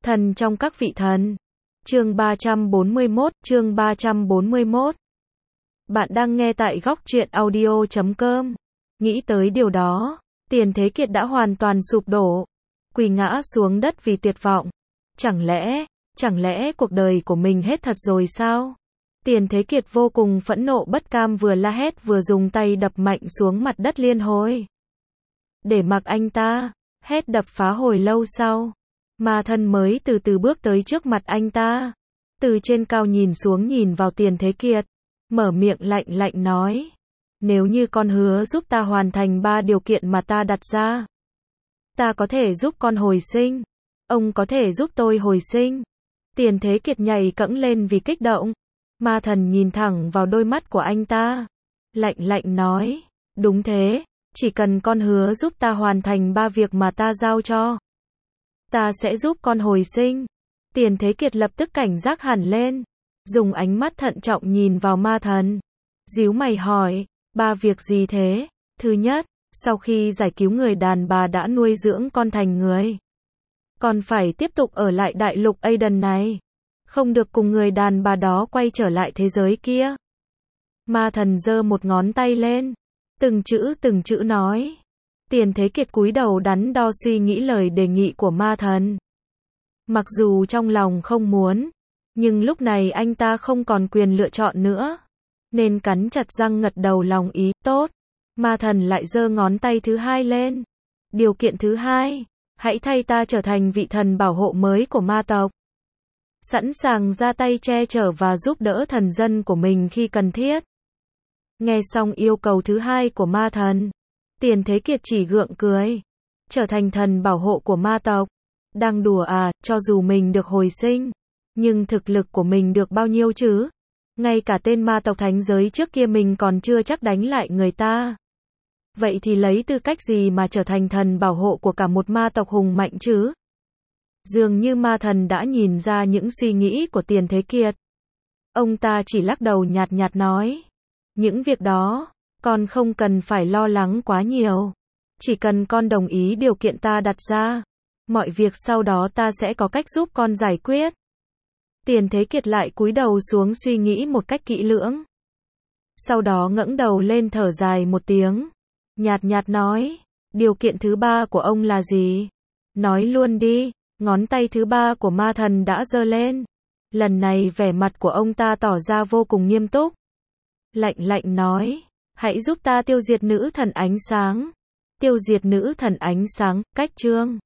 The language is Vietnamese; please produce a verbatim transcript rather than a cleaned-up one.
Thần trong các vị thần. Chương ba trăm bốn mươi mốt, chương ba trăm bốn mươi mốt. Bạn đang nghe tại góc truyện audio chấm com. Nghĩ tới điều đó, Tiền Thế Kiệt đã hoàn toàn sụp đổ, quỳ ngã xuống đất vì tuyệt vọng. Chẳng lẽ, chẳng lẽ cuộc đời của mình hết thật rồi sao? Tiền Thế Kiệt vô cùng phẫn nộ bất cam, vừa la hét vừa dùng tay đập mạnh xuống mặt đất liên hồi. Để mặc anh ta, hét đập phá hồi lâu sau, Ma Thần mới từ từ bước tới trước mặt anh ta. Từ trên cao nhìn xuống nhìn vào Tiền Thế Kiệt, mở miệng lạnh lạnh nói. Nếu như con hứa giúp ta hoàn thành ba điều kiện mà ta đặt ra, ta có thể giúp con hồi sinh. Ông có thể giúp tôi hồi sinh. Tiền Thế Kiệt nhảy cẫng lên vì kích động. Ma Thần nhìn thẳng vào đôi mắt của anh ta, lạnh lạnh nói. Đúng thế, chỉ cần con hứa giúp ta hoàn thành ba việc mà ta giao cho, ta sẽ giúp con hồi sinh. Tiền Thế Kiệt lập tức cảnh giác hẳn lên, dùng ánh mắt thận trọng nhìn vào Ma Thần. Díu mày hỏi, ba việc gì thế? Thứ nhất, sau khi giải cứu người đàn bà đã nuôi dưỡng con thành người, còn phải tiếp tục ở lại đại lục Aiden này, không được cùng người đàn bà đó quay trở lại thế giới kia. Ma Thần giơ một ngón tay lên, từng chữ từng chữ nói. Tiền Thế Kiệt cúi đầu đắn đo suy nghĩ lời đề nghị của Ma Thần. Mặc dù trong lòng không muốn, nhưng lúc này anh ta không còn quyền lựa chọn nữa, nên cắn chặt răng gật đầu lòng ý. Tốt. Ma Thần lại giơ ngón tay thứ hai lên. Điều kiện thứ hai, hãy thay ta trở thành vị thần bảo hộ mới của ma tộc, sẵn sàng ra tay che chở và giúp đỡ thần dân của mình khi cần thiết. Nghe xong yêu cầu thứ hai của Ma Thần, Tiền Thế Kiệt chỉ gượng cười. Trở thành thần bảo hộ của ma tộc? Đang đùa à? Cho dù mình được hồi sinh, nhưng thực lực của mình được bao nhiêu chứ? Ngay cả tên ma tộc thánh giới trước kia mình còn chưa chắc đánh lại người ta. Vậy thì lấy tư cách gì mà trở thành thần bảo hộ của cả một ma tộc hùng mạnh chứ? Dường như Ma Thần đã nhìn ra những suy nghĩ của Tiền Thế Kiệt. Ông ta chỉ lắc đầu nhạt nhạt nói. Những việc đó, con không cần phải lo lắng quá nhiều. Chỉ cần con đồng ý điều kiện ta đặt ra, mọi việc sau đó ta sẽ có cách giúp con giải quyết. Tiền Thế Kiệt lại cúi đầu xuống suy nghĩ một cách kỹ lưỡng. Sau đó ngẩng đầu lên thở dài một tiếng, nhạt nhạt nói, điều kiện thứ ba của ông là gì? Nói luôn đi. Ngón tay thứ ba của Ma Thần đã giơ lên. Lần này vẻ mặt của ông ta tỏ ra vô cùng nghiêm túc. Lạnh lạnh nói, hãy giúp ta tiêu diệt nữ thần ánh sáng. Tiêu diệt nữ thần ánh sáng, cách chương.